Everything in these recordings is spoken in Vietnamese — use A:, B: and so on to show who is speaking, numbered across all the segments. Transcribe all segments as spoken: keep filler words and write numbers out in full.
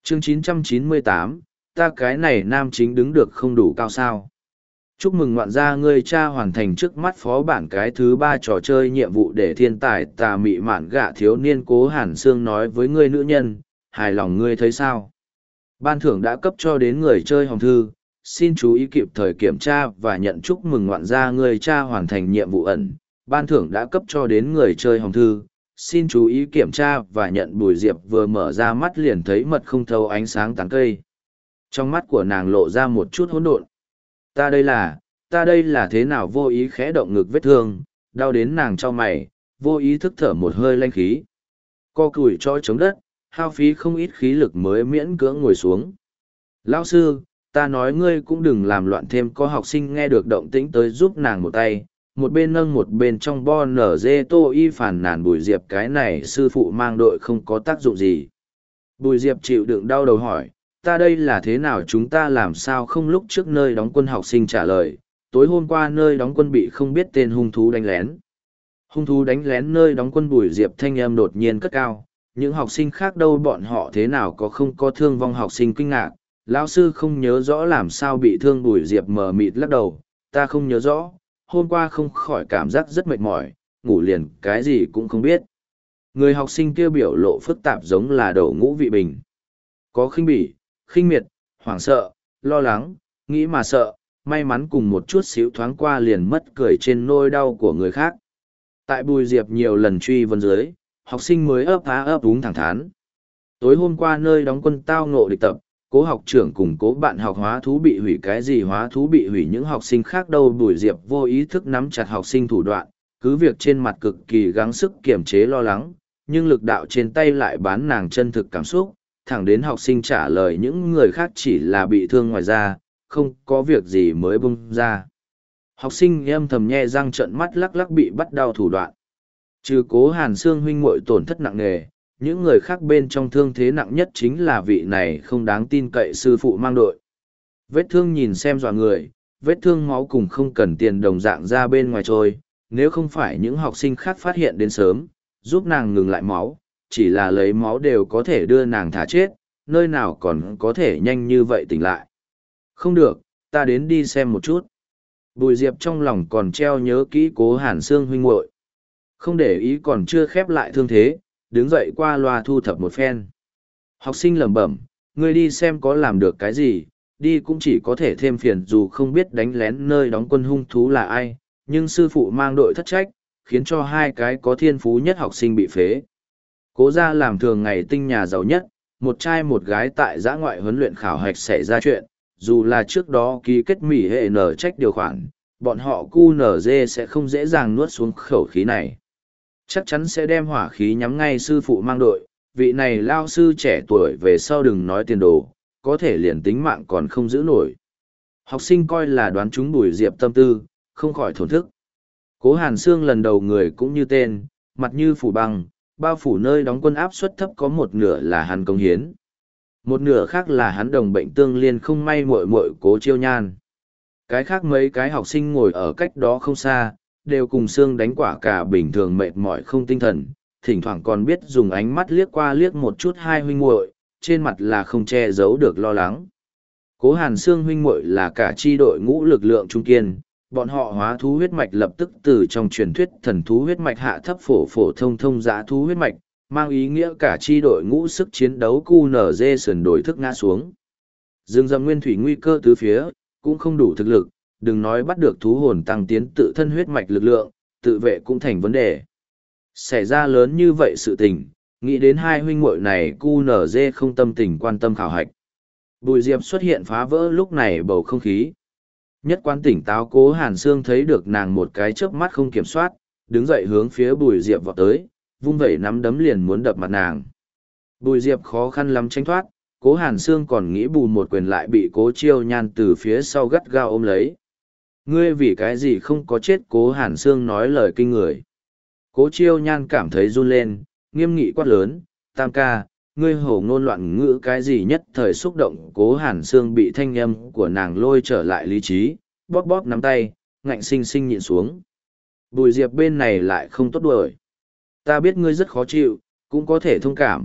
A: chương chín trăm chín mươi tám, ta cái này nam chính đứng được không đủ cao sao. Chúc mừng ngoạn gia ngươi cha hoàn thành trước mắt phó bản cái thứ ba trò chơi nhiệm vụ để thiên tài tà mị mạn gạ thiếu niên Cố Hàn Sương nói với ngươi nữ nhân, hài lòng ngươi thấy sao? Ban thưởng đã cấp cho đến người chơi hồng thư, xin chú ý kịp thời kiểm tra và nhận chúc mừng ngoạn gia ngươi cha hoàn thành nhiệm vụ ẩn. Ban thưởng đã cấp cho đến người chơi hồng thư, xin chú ý kiểm tra và nhận. Bùi Diệp vừa mở ra mắt liền thấy mật không thấu ánh sáng tán cây. Trong mắt của nàng lộ ra một chút hỗn độn. Ta đây là, ta đây là thế nào vô ý khẽ động ngực vết thương, đau đến nàng cho mày, vô ý thức thở một hơi lanh khí. Co cùi cho chống đất, hao phí không ít khí lực mới miễn cưỡng ngồi xuống. Lão sư, ta nói ngươi cũng đừng làm loạn thêm. Có học sinh nghe được động tĩnh tới giúp nàng một tay, một bên nâng một bên trong bo nở dê tô y phản nàn Bùi Diệp cái này sư phụ mang đội không có tác dụng gì. Bùi Diệp chịu đựng đau đầu hỏi, ta đây là thế nào chúng ta làm sao không lúc trước nơi đóng quân. Học sinh trả lời, tối hôm qua nơi đóng quân bị không biết tên hung thú đánh lén. Hung thú đánh lén nơi đóng quân. Bùi Diệp thanh âm đột nhiên cất cao, những học sinh khác đâu bọn họ thế nào có không có thương vong. Học sinh kinh ngạc, lão sư không nhớ rõ làm sao bị thương. Bùi Diệp mờ mịt lắc đầu, ta không nhớ rõ, hôm qua không khỏi cảm giác rất mệt mỏi, ngủ liền cái gì cũng không biết. Người học sinh kia biểu lộ phức tạp giống là đổ ngũ vị bình. Có khinh bỉ, khinh miệt, hoảng sợ, lo lắng, nghĩ mà sợ, may mắn cùng một chút xíu thoáng qua liền mất cười trên nỗi đau của người khác. Tại Bùi Diệp nhiều lần truy vấn dưới, học sinh mới ấp á ấp úng thẳng thắn. Tối hôm qua nơi đóng quân tao ngộ địch tập, Cố học trưởng cùng cố bạn học hóa thú bị hủy. Cái gì hóa thú bị hủy? Những học sinh khác đâu? Bùi Diệp vô ý thức nắm chặt học sinh thủ đoạn, cứ việc trên mặt cực kỳ gắng sức kiềm chế lo lắng, nhưng lực đạo trên tay lại bán nàng chân thực cảm xúc, thẳng đến học sinh trả lời những người khác chỉ là bị thương ngoài da, không có việc gì mới bung ra. Học sinh âm thầm nhe răng trợn mắt lắc lắc bị bắt đau thủ đoạn. Trừ Cố Hàn Sương huynh muội tổn thất nặng nề, những người khác bên trong thương thế nặng nhất chính là vị này không đáng tin cậy sư phụ mang đội. Vết thương nhìn xem dọa người, vết thương máu cùng không cần tiền đồng dạng ra bên ngoài trôi, nếu không phải những học sinh khác phát hiện đến sớm, giúp nàng ngừng lại máu, chỉ là lấy máu đều có thể đưa nàng thả chết, nơi nào còn có thể nhanh như vậy tỉnh lại. Không được, ta đến đi xem một chút. Bùi Diệp trong lòng còn treo nhớ kỹ Cố Hàn Sương huynh muội, không để ý còn chưa khép lại thương thế, đứng dậy qua loa thu thập một phen. Học sinh lẩm bẩm, ngươi đi xem có làm được cái gì, đi cũng chỉ có thể thêm phiền. Dù không biết đánh lén nơi đóng quân hung thú là ai, nhưng sư phụ mang đội thất trách, khiến cho hai cái có thiên phú nhất học sinh bị phế. Cố ra làm thường ngày tinh nhà giàu nhất, một trai một gái tại giã ngoại huấn luyện khảo hạch xảy ra chuyện, dù là trước đó ký kết mỹ hệ nở trách điều khoản, bọn họ cu nở dê sẽ không dễ dàng nuốt xuống khẩu khí này. Chắc chắn sẽ đem hỏa khí nhắm ngay sư phụ mang đội, vị này lao sư trẻ tuổi về sau đừng nói tiền đồ, có thể liền tính mạng còn không giữ nổi. Học sinh coi là đoán chúng Bùi Diệp tâm tư, không khỏi thổn thức. Cố Hàn Sương lần đầu người cũng như tên, mặt như phủ băng, bao phủ nơi đóng quân áp suất thấp có một nửa là hắn công hiến. Một nửa khác là hắn đồng bệnh tương liên không may muội muội Cố Chiêu Nhan. Cái khác mấy cái học sinh ngồi ở cách đó không xa, đều cùng Sương đánh quả cả bình thường mệt mỏi không tinh thần, thỉnh thoảng còn biết dùng ánh mắt liếc qua liếc một chút hai huynh muội, trên mặt là không che giấu được lo lắng. Cố Hàn Sương huynh muội là cả chi đội ngũ lực lượng trung kiên, bọn họ hóa thú huyết mạch lập tức từ trong truyền thuyết thần thú huyết mạch hạ thấp phổ phổ thông thông dã thú huyết mạch, mang ý nghĩa cả chi đội ngũ sức chiến đấu cu nở dê sườn đổi thức ngã xuống. Dương dầm nguyên thủy nguy cơ tứ phía, cũng không đủ thực lực, đừng nói bắt được thú hồn tăng tiến tự thân huyết mạch lực lượng, tự vệ cũng thành vấn đề. Xảy ra lớn như vậy sự tình, nghĩ đến hai huynh muội này cu nở dê không tâm tình quan tâm khảo hạch. Bùi Diệp xuất hiện phá vỡ lúc này bầu không khí. Nhất quán tỉnh táo Cố Hàn Sương thấy được nàng một cái chớp mắt không kiểm soát, đứng dậy hướng phía Bùi Diệp vọt tới, vung vẩy nắm đấm liền muốn đập mặt nàng. Bùi Diệp khó khăn lắm tránh thoát, Cố Hàn Sương còn nghĩ bù một quyền lại bị Cố Chiêu Nhan từ phía sau gắt gao ôm lấy. Ngươi vì cái gì không có chết? Cố Hàn Sương nói lời kinh người. Cố Chiêu Nhan cảm thấy run lên, nghiêm nghị quát lớn, Tam ca, ngươi hổ ngôn loạn ngữ cái gì? Nhất thời xúc động Cố Hàn Sương bị thanh âm của nàng lôi trở lại lý trí, bóp bóp nắm tay, ngạnh sinh sinh nhịn xuống. Bùi Diệp bên này lại không tốt đuổi. Ta biết ngươi rất khó chịu, cũng có thể thông cảm,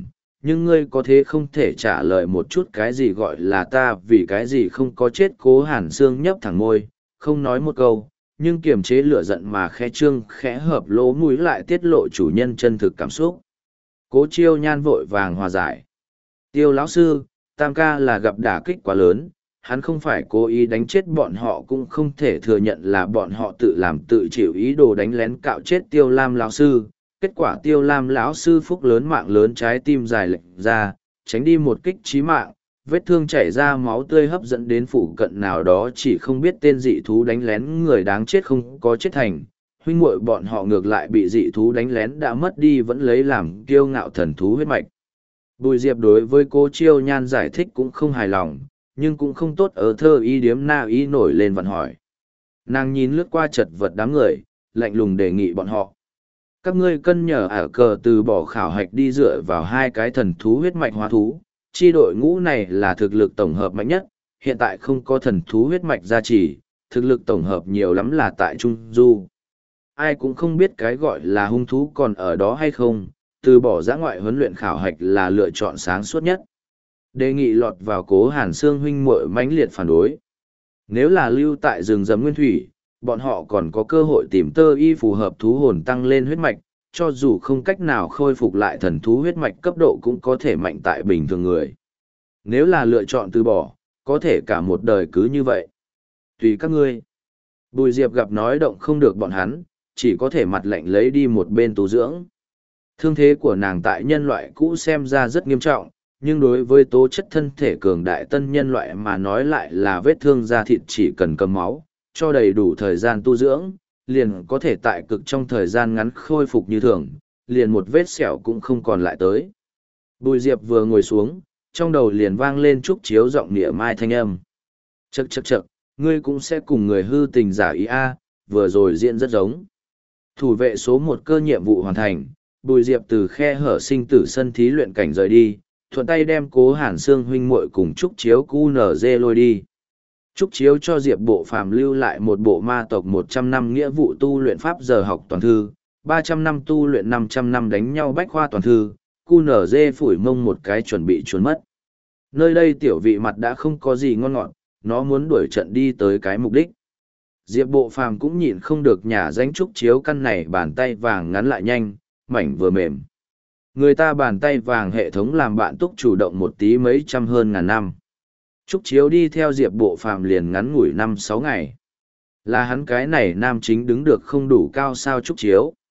A: nhưng ngươi có thế không thể trả lời một chút cái gì gọi là ta vì cái gì không có chết. Cố Hàn Sương nhấp thẳng môi, không nói một câu, nhưng kiềm chế lửa giận mà khẽ trương khẽ hợp lỗ mũi lại tiết lộ chủ nhân chân thực cảm xúc. Cố Chiêu Nhan vội vàng hòa giải. Tiêu lão sư, Tam ca là gặp đả kích quá lớn, hắn không phải cố ý đánh chết bọn họ, cũng không thể thừa nhận là bọn họ tự làm tự chịu ý đồ đánh lén cạo chết Tiêu Lam lão sư. Kết quả Tiêu Lam lão sư phúc lớn mạng lớn, trái tim dài lệch ra, tránh đi một kích chí mạng, vết thương chảy ra máu tươi hấp dẫn đến phụ cận nào đó chỉ không biết tên dị thú đánh lén người đáng chết không có chết thành. Huynh muội bọn họ ngược lại bị dị thú đánh lén đã mất đi, vẫn lấy làm kiêu ngạo thần thú huyết mạch. Bùi Diệp đối với Cố Chiêu Nhan giải thích cũng không hài lòng, nhưng cũng không tốt ở thơ y điếm na y nổi lên vặn hỏi. Nàng nhìn lướt qua chật vật đám người, lạnh lùng đề nghị bọn họ. Các ngươi cân nhờ ả cờ từ bỏ khảo hạch đi dựa vào hai cái thần thú huyết mạch hóa thú, chi đội ngũ này là thực lực tổng hợp mạnh nhất, hiện tại không có thần thú huyết mạch gia trì, thực lực tổng hợp nhiều lắm là tại Trung Du. Ai cũng không biết cái gọi là hung thú còn ở đó hay không, từ bỏ giã ngoại huấn luyện khảo hạch là lựa chọn sáng suốt nhất. Đề nghị lọt vào Cố Hàn Sương huynh muội mãnh liệt phản đối. Nếu là lưu tại rừng rậm nguyên thủy, bọn họ còn có cơ hội tìm tơ y phù hợp thú hồn tăng lên huyết mạch, cho dù không cách nào khôi phục lại thần thú huyết mạch cấp độ cũng có thể mạnh tại bình thường người. Nếu là lựa chọn từ bỏ, có thể cả một đời cứ như vậy. Tùy các ngươi. Bùi Diệp gặp nói động không được bọn hắn, chỉ có thể mặt lạnh lấy đi một bên tu dưỡng. Thương thế của nàng tại nhân loại cũ xem ra rất nghiêm trọng, nhưng đối với tố chất thân thể cường đại tân nhân loại mà nói lại là vết thương da thịt, chỉ cần cầm máu, cho đầy đủ thời gian tu dưỡng, liền có thể tại cực trong thời gian ngắn khôi phục như thường, liền một vết sẹo cũng không còn lại tới. Bùi Diệp vừa ngồi xuống, trong đầu liền vang lên Trúc Chiếu giọng nịa mai thanh âm. Chậc chậc chậc, ngươi cũng sẽ cùng người hư tình giả ý a, vừa rồi diễn rất giống. Thủ vệ số một cơ nhiệm vụ hoàn thành, Bùi Diệp từ khe hở sinh tử sân thí luyện cảnh rời đi, thuận tay đem Cố Hàn Sương huynh muội cùng Trúc Chiếu cu nở dê lôi đi. Trúc Chiếu cho Diệp Bộ Phàm lưu lại một bộ ma tộc một trăm năm nghĩa vụ tu luyện pháp giờ học toàn thư, ba trăm năm tu luyện năm trăm năm đánh nhau bách khoa toàn thư, cu nở dê phủi mông một cái chuẩn bị trốn mất. Nơi đây tiểu vị mặt đã không có gì ngon ngọt, nó muốn đuổi trận đi tới cái mục đích. Diệp Bộ Phàm cũng nhịn không được nhả danh Trúc Chiếu căn này bàn tay vàng ngắn lại nhanh, mảnh vừa mềm. Người ta bàn tay vàng hệ thống làm bạn túc chủ động một tí mấy trăm hơn ngàn năm. Trúc Chiếu đi theo Diệp Bộ Phàm liền ngắn ngủi năm sáu ngày. Là hắn cái này nam chính đứng được không đủ cao sao Trúc Chiếu.